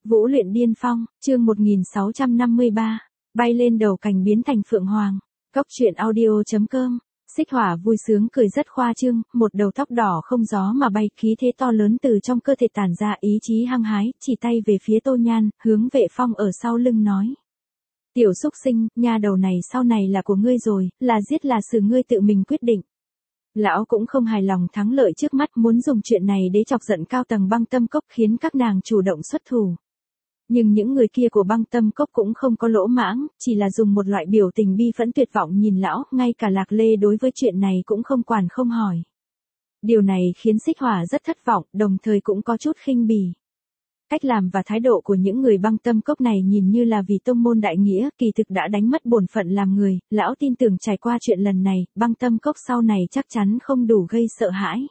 Vũ luyện điên phong, chương 1653, bay lên đầu cành biến thành phượng hoàng. Cốc truyện audio.com. Xích Hỏa vui sướng cười rất khoa trương, một đầu tóc đỏ không gió mà bay, khí thế to lớn từ trong cơ thể tản ra, ý chí hăng hái, chỉ tay về phía Tô Nhan, hướng Vệ Phong ở sau lưng nói: "Tiểu xúc sinh, nha đầu này sau này là của ngươi rồi, là giết là xử ngươi tự mình quyết định." Lão cũng không hài lòng thắng lợi trước mắt, muốn dùng chuyện này để chọc giận cao tầng Băng Tâm Cốc, khiến các nàng chủ động xuất thủ. Nhưng những người kia của Băng Tâm Cốc cũng không có lỗ mãng, chỉ là dùng một loại biểu tình bi phẫn tuyệt vọng nhìn lão, ngay cả Lạc Lê đối với chuyện này cũng không quản không hỏi. Điều này khiến Xích Hỏa rất thất vọng, đồng thời cũng có chút khinh bỉ. Cách làm và thái độ của những người Băng Tâm Cốc này nhìn như là vì tông môn đại nghĩa, kỳ thực đã đánh mất bổn phận làm người. Lão tin tưởng trải qua chuyện lần này, Băng Tâm Cốc sau này chắc chắn không đủ gây sợ hãi.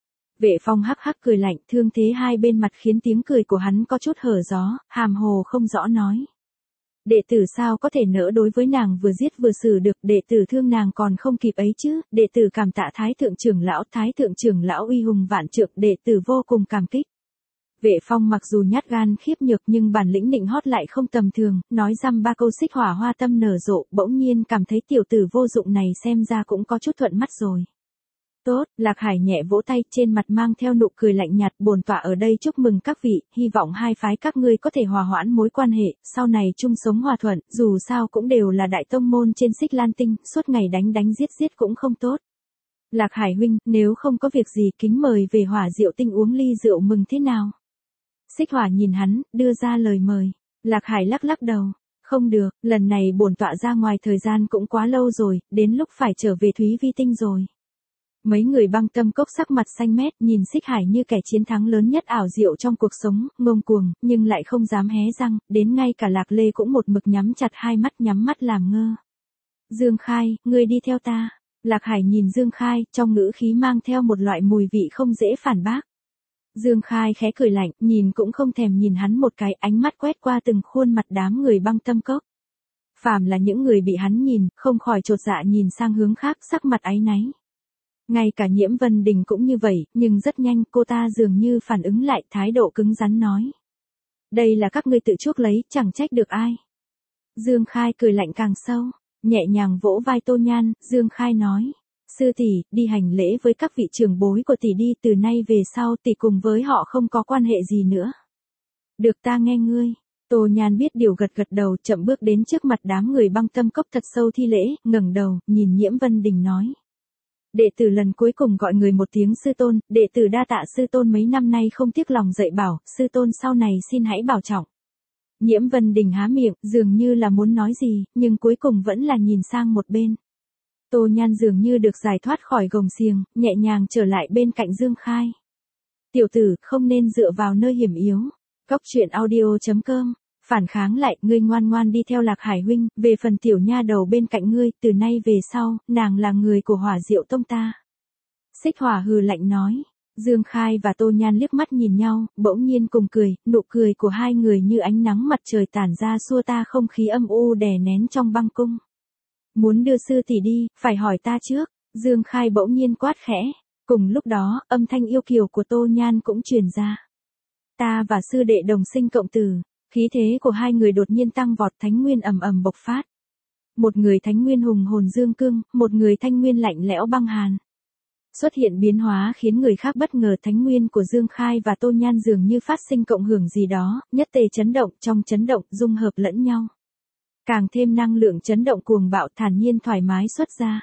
Vệ Phong hắc hắc cười lạnh, thương thế hai bên mặt khiến tiếng cười của hắn có chút hở gió, hàm hồ không rõ nói: "Đệ tử sao có thể nỡ đối với nàng vừa giết vừa xử được, đệ tử thương nàng còn không kịp ấy chứ, đệ tử cảm tạ Thái thượng trưởng lão uy hùng vạn trượng, đệ tử vô cùng cảm kích." Vệ Phong mặc dù nhát gan khiếp nhược nhưng bản lĩnh nịnh hót lại không tầm thường, nói dăm ba câu Xích Hỏa hoa tâm nở rộ, bỗng nhiên cảm thấy tiểu tử vô dụng này xem ra cũng có chút thuận mắt rồi. "Tốt." Lạc Hải nhẹ vỗ tay, trên mặt mang theo nụ cười lạnh nhạt, "Bổn tọa ở đây chúc mừng các vị, hy vọng hai phái các ngươi có thể hòa hoãn mối quan hệ, sau này chung sống hòa thuận, dù sao cũng đều là đại tông môn trên Xích Lan Tinh, suốt ngày đánh đánh giết giết cũng không tốt. Lạc Hải huynh, nếu không có việc gì kính mời về Hỏa Diệu Tinh uống ly rượu mừng thế nào?" Xích Hỏa nhìn hắn, đưa ra lời mời. Lạc Hải lắc lắc đầu: "Không được, lần này bổn tọa ra ngoài thời gian cũng quá lâu rồi, đến lúc phải trở về Thúy Vi Tinh rồi." Mấy người Băng Tâm Cốc sắc mặt xanh mét, nhìn Xích Hải như kẻ chiến thắng lớn nhất ảo diệu trong cuộc sống, ngông cuồng, nhưng lại không dám hé răng, đến ngay cả Lạc Lê cũng một mực nhắm chặt hai mắt, nhắm mắt làm ngơ. "Dương Khai, ngươi đi theo ta." Lạc Hải nhìn Dương Khai, trong ngữ khí mang theo một loại mùi vị không dễ phản bác. Dương Khai khẽ cười lạnh, nhìn cũng không thèm nhìn hắn một cái, ánh mắt quét qua từng khuôn mặt đám người Băng Tâm Cốc. Phàm là những người bị hắn nhìn, không khỏi chột dạ nhìn sang hướng khác, sắc mặt áy náy. Ngay cả Nhiễm Vân Đình cũng như vậy, nhưng rất nhanh cô ta dường như phản ứng lại, thái độ cứng rắn nói: "Đây là các ngươi tự chuốc lấy, chẳng trách được ai." Dương Khai cười lạnh càng sâu, nhẹ nhàng vỗ vai Tô Nhan, Dương Khai nói: "Sư tỷ, đi hành lễ với các vị trưởng bối của tỷ đi, từ nay về sau tỷ cùng với họ không có quan hệ gì nữa." "Được, ta nghe ngươi." Tô Nhan biết điều gật gật đầu, chậm bước đến trước mặt đám người Băng Tâm Cốc thật sâu thi lễ, ngẩng đầu, nhìn Nhiễm Vân Đình nói: "Đệ tử lần cuối cùng gọi người một tiếng sư tôn, đệ tử đa tạ sư tôn mấy năm nay không tiếc lòng dạy bảo, sư tôn sau này xin hãy bảo trọng." Nhiễm Vân Đình há miệng, dường như là muốn nói gì, nhưng cuối cùng vẫn là nhìn sang một bên. Tô Nhan dường như được giải thoát khỏi gông xiềng, nhẹ nhàng trở lại bên cạnh Dương Khai. "Tiểu tử, không nên dựa vào nơi hiểm yếu." Cốc truyện audio.com. Phản kháng lại, ngươi ngoan ngoan đi theo Lạc Hải huynh, về phần tiểu nha đầu bên cạnh ngươi, từ nay về sau, nàng là người của Hỏa Diệu Tông ta." Xích Hỏa hừ lạnh nói. Dương Khai và Tô Nhan liếc mắt nhìn nhau, bỗng nhiên cùng cười, nụ cười của hai người như ánh nắng mặt trời tản ra xua ta không khí âm u đè nén trong băng cung. "Muốn đưa sư tỷ đi, phải hỏi ta trước." Dương Khai bỗng nhiên quát khẽ. Cùng lúc đó, âm thanh yêu kiều của Tô Nhan cũng truyền ra: "Ta và sư đệ đồng sinh cộng tử." Khí thế của hai người đột nhiên tăng vọt, thánh nguyên ầm ầm bộc phát. Một người thánh nguyên hùng hồn dương cương, một người thanh nguyên lạnh lẽo băng hàn. Xuất hiện biến hóa khiến người khác bất ngờ, thánh nguyên của Dương Khai và Tô Nhan dường như phát sinh cộng hưởng gì đó, nhất tề chấn động, trong chấn động dung hợp lẫn nhau. Càng thêm năng lượng chấn động cuồng bạo, thản nhiên thoải mái xuất ra.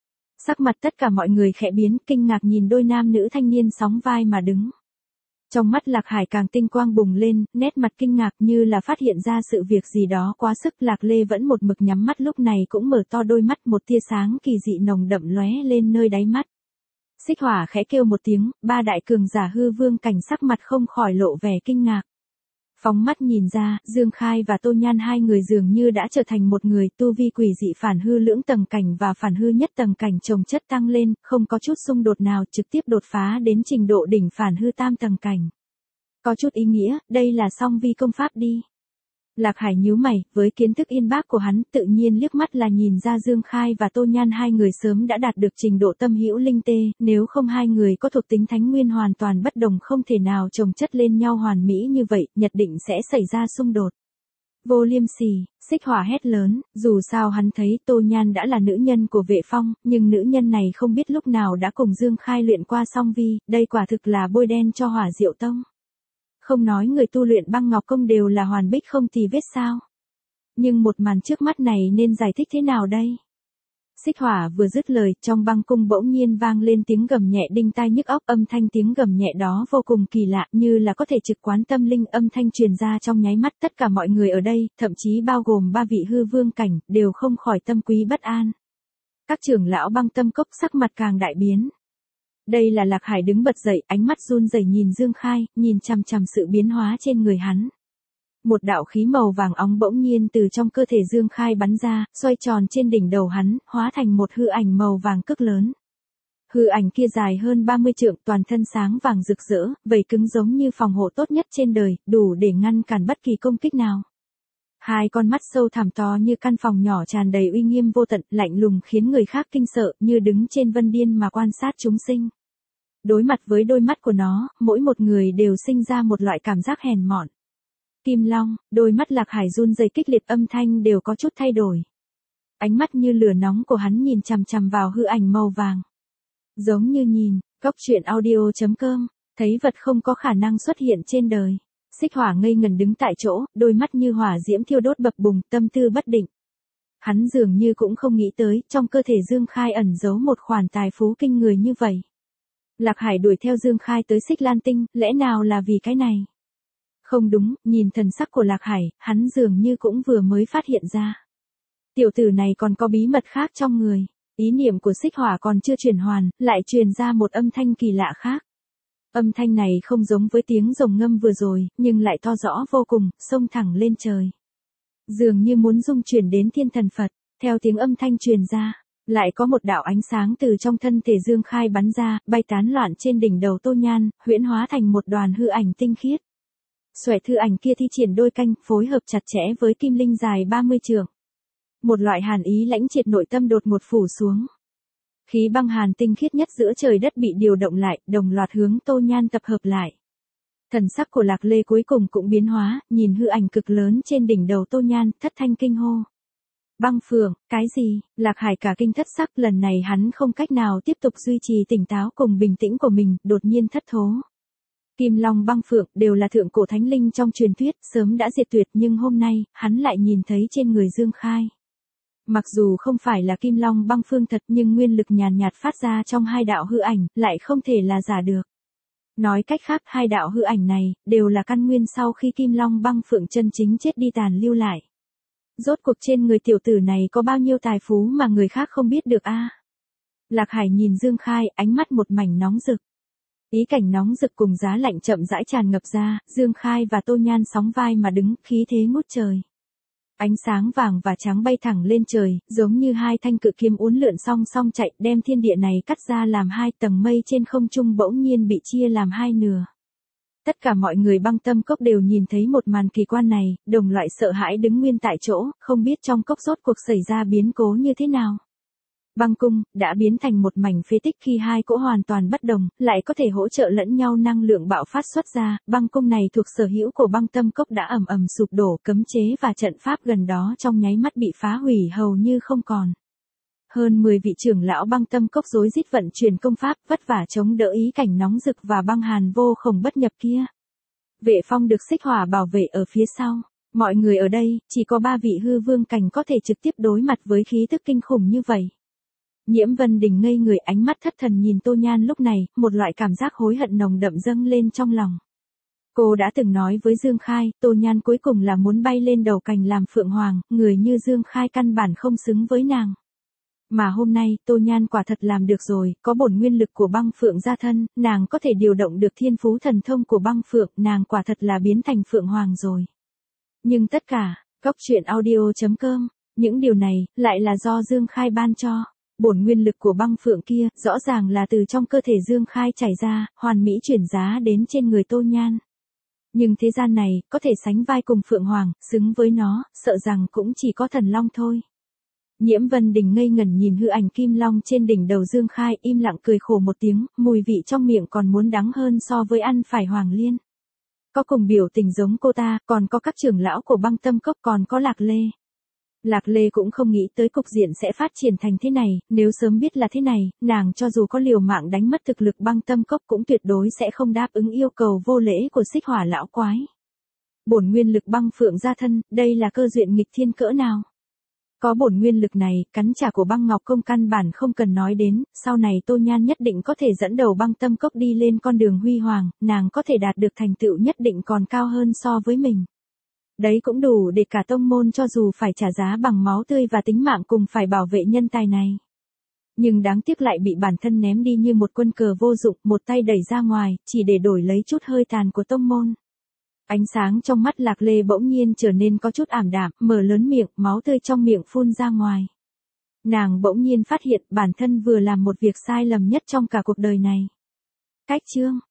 Sắc mặt tất cả mọi người khẽ biến, kinh ngạc nhìn đôi nam nữ thanh niên sóng vai mà đứng. Trong mắt Lạc Hải càng tinh quang bùng lên, nét mặt kinh ngạc như là phát hiện ra sự việc gì đó quá sức. Lạc Lê vẫn một mực nhắm mắt lúc này cũng mở to đôi mắt, một tia sáng kỳ dị nồng đậm lóe lên nơi đáy mắt. Xích Hỏa khẽ kêu một tiếng, ba đại cường giả hư vương cảnh sắc mặt không khỏi lộ vẻ kinh ngạc. Phóng mắt nhìn ra, Dương Khai và Tô Nhan hai người dường như đã trở thành một người, tu vi quỷ dị phản hư lưỡng tầng cảnh và phản hư nhất tầng cảnh chồng chất tăng lên, không có chút xung đột nào, trực tiếp đột phá đến trình độ đỉnh phản hư tam tầng cảnh. Có chút ý nghĩa, đây là song vi công pháp đi. Lạc Hải nhíu mày, với kiến thức yên bác của hắn, tự nhiên liếc mắt là nhìn ra Dương Khai và Tô Nhan hai người sớm đã đạt được trình độ tâm hữu linh tê, nếu không hai người có thuộc tính thánh nguyên hoàn toàn bất đồng không thể nào chồng chất lên nhau hoàn mỹ như vậy, nhất định sẽ xảy ra xung đột. Vô Liêm Sỉ, Xích Hỏa hét lớn, dù sao hắn thấy Tô Nhan đã là nữ nhân của Vệ Phong, nhưng nữ nhân này không biết lúc nào đã cùng Dương Khai luyện qua song vi, đây quả thực là bôi đen cho Hỏa Diệu Tông. Không nói người tu luyện Băng Ngọc Công đều là hoàn bích không tì vết sao. Nhưng một màn trước mắt này nên giải thích thế nào đây? Xích Hỏa vừa dứt lời, trong băng cung bỗng nhiên vang lên tiếng gầm nhẹ đinh tai nhức óc, âm thanh tiếng gầm nhẹ đó vô cùng kỳ lạ, như là có thể trực quán tâm linh, âm thanh truyền ra trong nháy mắt, tất cả mọi người ở đây, thậm chí bao gồm ba vị hư vương cảnh, đều không khỏi tâm quý bất an. Các trưởng lão Băng Tâm Cốc sắc mặt càng đại biến. Đây là Lạc Hải đứng bật dậy, ánh mắt run rẩy nhìn Dương Khai, nhìn chằm chằm sự biến hóa trên người hắn. Một đạo khí màu vàng óng bỗng nhiên từ trong cơ thể Dương Khai bắn ra, xoay tròn trên đỉnh đầu hắn, hóa thành một hư ảnh màu vàng cực lớn. Hư ảnh kia dài hơn 30 trượng, toàn thân sáng vàng rực rỡ, vảy cứng giống như phòng hộ tốt nhất trên đời, đủ để ngăn cản bất kỳ công kích nào. Hai con mắt sâu thẳm to như căn phòng nhỏ tràn đầy uy nghiêm vô tận, lạnh lùng khiến người khác kinh sợ, như đứng trên vân điên mà quan sát chúng sinh. Đối mặt với đôi mắt của nó, mỗi một người đều sinh ra một loại cảm giác hèn mọn. Kim Long, đôi mắt Lạc Hải run rẩy kịch liệt, âm thanh đều có chút thay đổi. Ánh mắt như lửa nóng của hắn nhìn chằm chằm vào hư ảnh màu vàng. Giống như nhìn, Cốc.audio.com, thấy vật không có khả năng xuất hiện trên đời. Xích Hỏa ngây ngần đứng tại chỗ, đôi mắt như hỏa diễm thiêu đốt bập bùng, tâm tư bất định. Hắn dường như cũng không nghĩ tới, trong cơ thể Dương Khai ẩn giấu một khoản tài phú kinh người như vậy. Lạc Hải đuổi theo Dương Khai tới Xích Lan Tinh, lẽ nào là vì cái này? Không đúng, nhìn thần sắc của Lạc Hải, hắn dường như cũng vừa mới phát hiện ra. Tiểu tử này còn có bí mật khác trong người. Ý niệm của Xích Hỏa còn chưa chuyển hoàn, lại truyền ra một âm thanh kỳ lạ khác. Âm thanh này không giống với tiếng rồng ngâm vừa rồi, nhưng lại to rõ vô cùng, xông thẳng lên trời. Dường như muốn dung chuyển đến thiên thần Phật, theo tiếng âm thanh truyền ra, lại có một đạo ánh sáng từ trong thân thể Dương Khai bắn ra, bay tán loạn trên đỉnh đầu Tô Nhan, huyễn hóa thành một đoàn hư ảnh tinh khiết. Xoẹt hư ảnh kia thi triển đôi canh, phối hợp chặt chẽ với kim linh dài 30 trượng. Một loại hàn ý lãnh triệt nội tâm đột ngột phủ xuống. Khí băng hàn tinh khiết nhất giữa trời đất bị điều động lại, đồng loạt hướng Tô Nhan tập hợp lại. Thần sắc của Lạc Lê cuối cùng cũng biến hóa, nhìn hư ảnh cực lớn trên đỉnh đầu Tô Nhan, thất thanh kinh hô. Băng Phượng, cái gì? Lạc Hải cả kinh thất sắc, lần này hắn không cách nào tiếp tục duy trì tỉnh táo cùng bình tĩnh của mình, đột nhiên thất thố. Kim Long Băng Phượng đều là thượng cổ thánh linh trong truyền thuyết, sớm đã diệt tuyệt, nhưng hôm nay, hắn lại nhìn thấy trên người Dương Khai. Mặc dù không phải là Kim Long Băng Phượng thật, nhưng nguyên lực nhàn nhạt phát ra trong hai đạo hư ảnh, lại không thể là giả được. Nói cách khác, hai đạo hư ảnh này, đều là căn nguyên sau khi Kim Long Băng Phượng chân chính chết đi tàn lưu lại. Rốt cuộc trên người tiểu tử này có bao nhiêu tài phú mà người khác không biết được a? Lạc Hải nhìn Dương Khai, ánh mắt một mảnh nóng rực. Ý cảnh nóng rực cùng giá lạnh chậm rãi tràn ngập ra, Dương Khai và Tô Nhan sóng vai mà đứng, khí thế ngút trời. Ánh sáng vàng và trắng bay thẳng lên trời, giống như hai thanh cự kiếm uốn lượn song song chạy, đem thiên địa này cắt ra làm hai, tầng mây trên không trung bỗng nhiên bị chia làm hai nửa. Tất cả mọi người Băng Tâm Cốc đều nhìn thấy một màn kỳ quan này, đồng loại sợ hãi đứng nguyên tại chỗ, không biết trong cốc rốt cuộc xảy ra biến cố như thế nào. Băng cung đã biến thành một mảnh phế tích khi hai cỗ hoàn toàn bất đồng, lại có thể hỗ trợ lẫn nhau năng lượng bạo phát xuất ra. Băng cung này thuộc sở hữu của Băng Tâm Cốc đã ầm ầm sụp đổ, cấm chế và trận pháp gần đó trong nháy mắt bị phá hủy hầu như không còn. Hơn 10 vị trưởng lão Băng Tâm Cốc rối rít vận chuyển công pháp, vất vả chống đỡ ý cảnh nóng rực và băng hàn vô khổng bất nhập kia. Vệ Phong được Xích Hỏa bảo vệ ở phía sau. Mọi người ở đây, chỉ có 3 vị hư vương cảnh có thể trực tiếp đối mặt với khí tức kinh khủng như vậy. Nhiễm Vân Đình ngây người, ánh mắt thất thần nhìn Tô Nhan lúc này, một loại cảm giác hối hận nồng đậm dâng lên trong lòng. Cô đã từng nói với Dương Khai, Tô Nhan cuối cùng là muốn bay lên đầu cành làm phượng hoàng, người như Dương Khai căn bản không xứng với nàng. Mà hôm nay, Tô Nhan quả thật làm được rồi, có bổn nguyên lực của băng phượng gia thân, nàng có thể điều động được thiên phú thần thông của băng phượng, nàng quả thật là biến thành phượng hoàng rồi. Nhưng tất cả, Cốc.audio.com, những điều này, lại là do Dương Khai ban cho. Bổn nguyên lực của băng phượng kia, rõ ràng là từ trong cơ thể Dương Khai chảy ra, hoàn mỹ chuyển giá đến trên người Tô Nhan. Nhưng thế gian này, có thể sánh vai cùng Phượng Hoàng, xứng với nó, sợ rằng cũng chỉ có Thần Long thôi. Nhiễm Vân Đình ngây ngẩn nhìn hư ảnh kim long trên đỉnh đầu Dương Khai, im lặng cười khổ một tiếng, mùi vị trong miệng còn muốn đắng hơn so với ăn phải Hoàng Liên. Có cùng biểu tình giống cô ta, còn có các trưởng lão của Băng Tâm Cốc, còn có Lạc Lê. Lạc Lê cũng không nghĩ tới cục diện sẽ phát triển thành thế này, nếu sớm biết là thế này, nàng cho dù có liều mạng đánh mất thực lực Băng Tâm Cốc cũng tuyệt đối sẽ không đáp ứng yêu cầu vô lễ của Xích Hỏa lão quái. Bổn nguyên lực băng phượng ra thân, đây là cơ duyên nghịch thiên cỡ nào? Có bổn nguyên lực này, cắn trả của Băng Ngọc Công căn bản không cần nói đến, sau này Tô Nhan nhất định có thể dẫn đầu Băng Tâm Cốc đi lên con đường huy hoàng, nàng có thể đạt được thành tựu nhất định còn cao hơn so với mình. Đấy cũng đủ để cả tông môn cho dù phải trả giá bằng máu tươi và tính mạng cùng phải bảo vệ nhân tài này. Nhưng đáng tiếc lại bị bản thân ném đi như một quân cờ vô dụng, một tay đẩy ra ngoài, chỉ để đổi lấy chút hơi tàn của tông môn. Ánh sáng trong mắt Lạc Lê bỗng nhiên trở nên có chút ảm đạm, mở lớn miệng, máu tươi trong miệng phun ra ngoài. Nàng bỗng nhiên phát hiện bản thân vừa làm một việc sai lầm nhất trong cả cuộc đời này. Cách chương